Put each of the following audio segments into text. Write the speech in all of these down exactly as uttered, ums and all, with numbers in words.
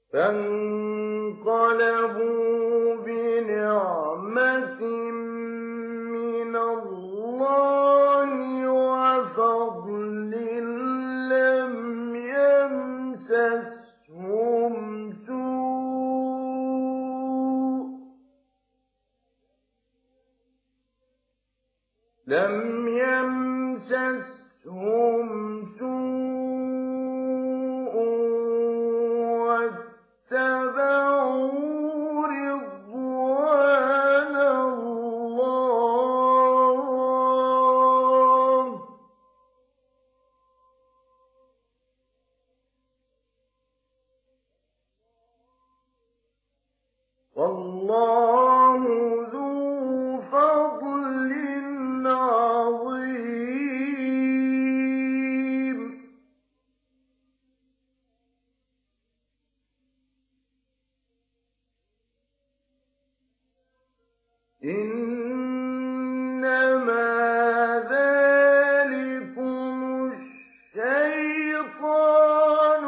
فانقلبوا بنعمة من الله وفضل لم يمسسهم سوء لم يمسسهم سوء واتبعوا رضوان الله والله ذو فضل عظيم. إنما ذلكم الشيطان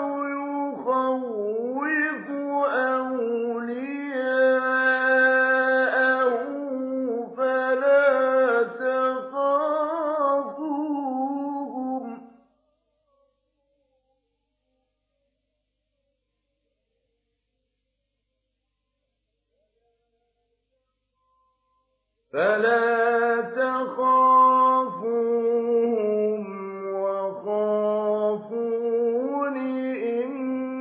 يخوف أولياءه فلا تخافوهم فلا تخافوهم وخافون إن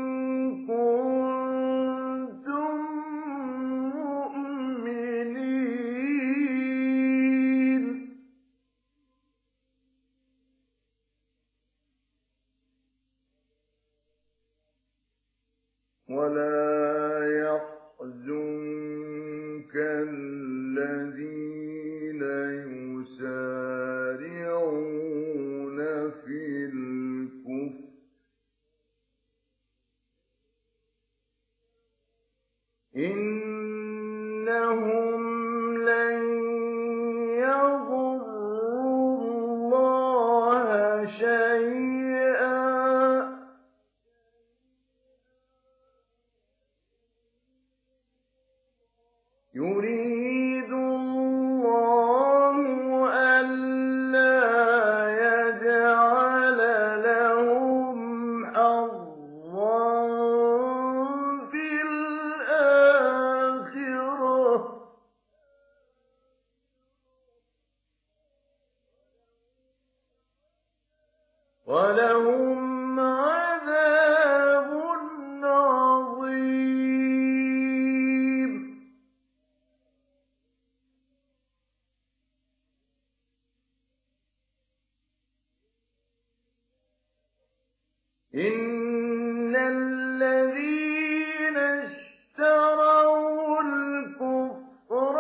كنتم مؤمنين. ولا يحزنك الذين يسارعون في الكفر إنهم لن يضروا الله شيئا يريد الله ألا يجعل لهم حظا في الآخرة ولهم عذاب عظيم. إن الذين اشتروا الكفر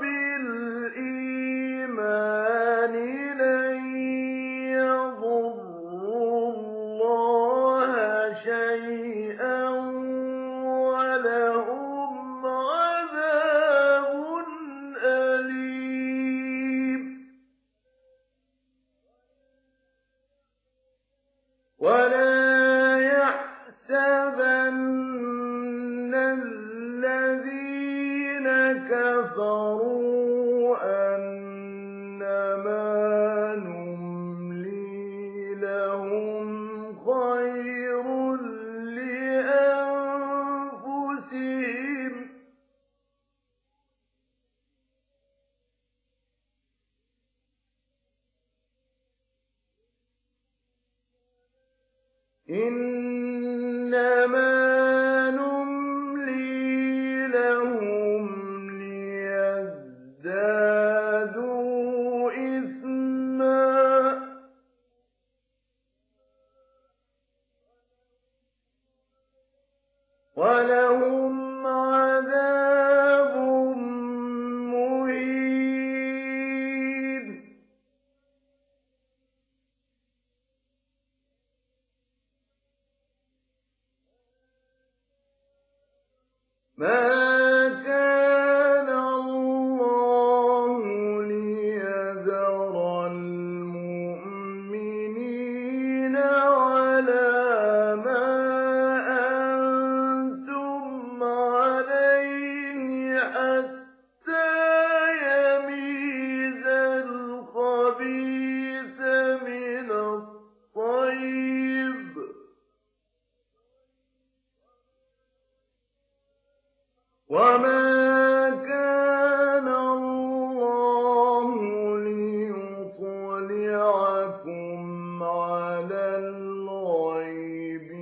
بالإيمان لن يضروا الله شيئا ولهم عذاب أليم. ولا يحسبن الذين كفروا أنما نملي لهم خير لأنفسهم إنما نملي لهم ليزدادوا إثما ولهم عذاب مهين. ما كان الله ليذر المؤمنين على ما أنتم وَمَا كَانَ اللَّهُ لِيُطْلِعَكُمْ عَلَى الْغَيْبِ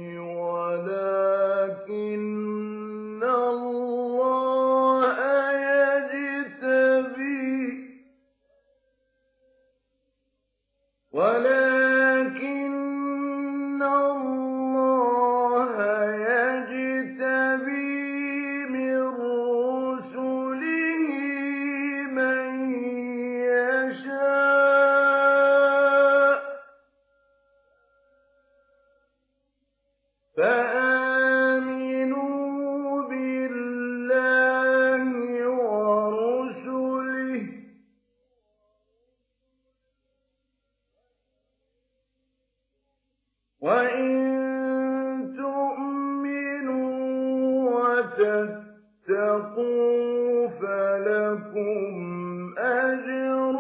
وَلَٰكِنَّ اللَّهَ يَجْتَبِي وَلَٰكِنَّ اللَّهَ يَجْتَبِي مِن رُّسُلِهِ مَن يَشَاءُ ۖ فَآمِنُوا بِاللَّهِ وَرُسُلِهِ ۚ وَإِن تُؤْمِنُوا وَتَتَّقُوا فَلَكُمْ أَجْرٌ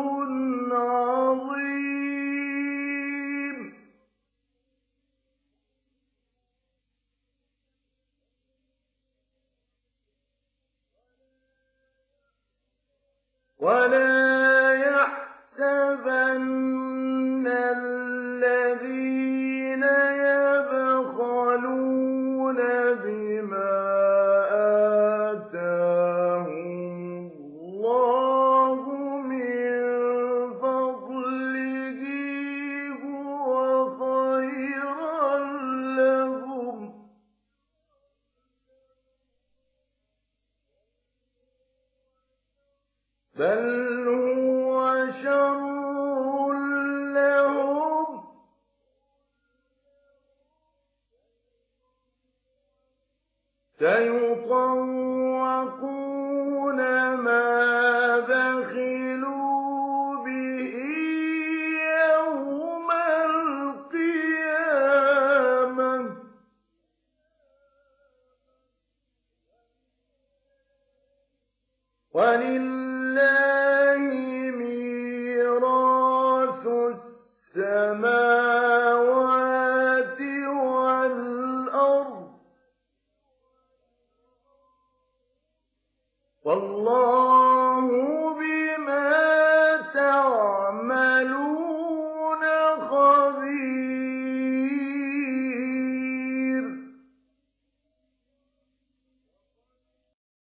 عَظِيمٌ وَلَا يَحْسَبَنَّ الَّذِينَ يَبْخَلُونَ بِمَا آتَاهُمُ اللَّهُ مِن فَضْلِهِ هُوَ خَيْرًا لَّهُم ۖ بَلْ هُوَ شَرٌّ لَّهُمْ ۖ سَيُطَوَّقُونَ مَا بَخِلُوا بِهِ يَوْمَ الْقِيَامَةِ ۗ وَلِلَّهِ مِيرَاثُ السَّمَاوَاتِ وَالْأَرْضِ ۗ وَاللَّهُ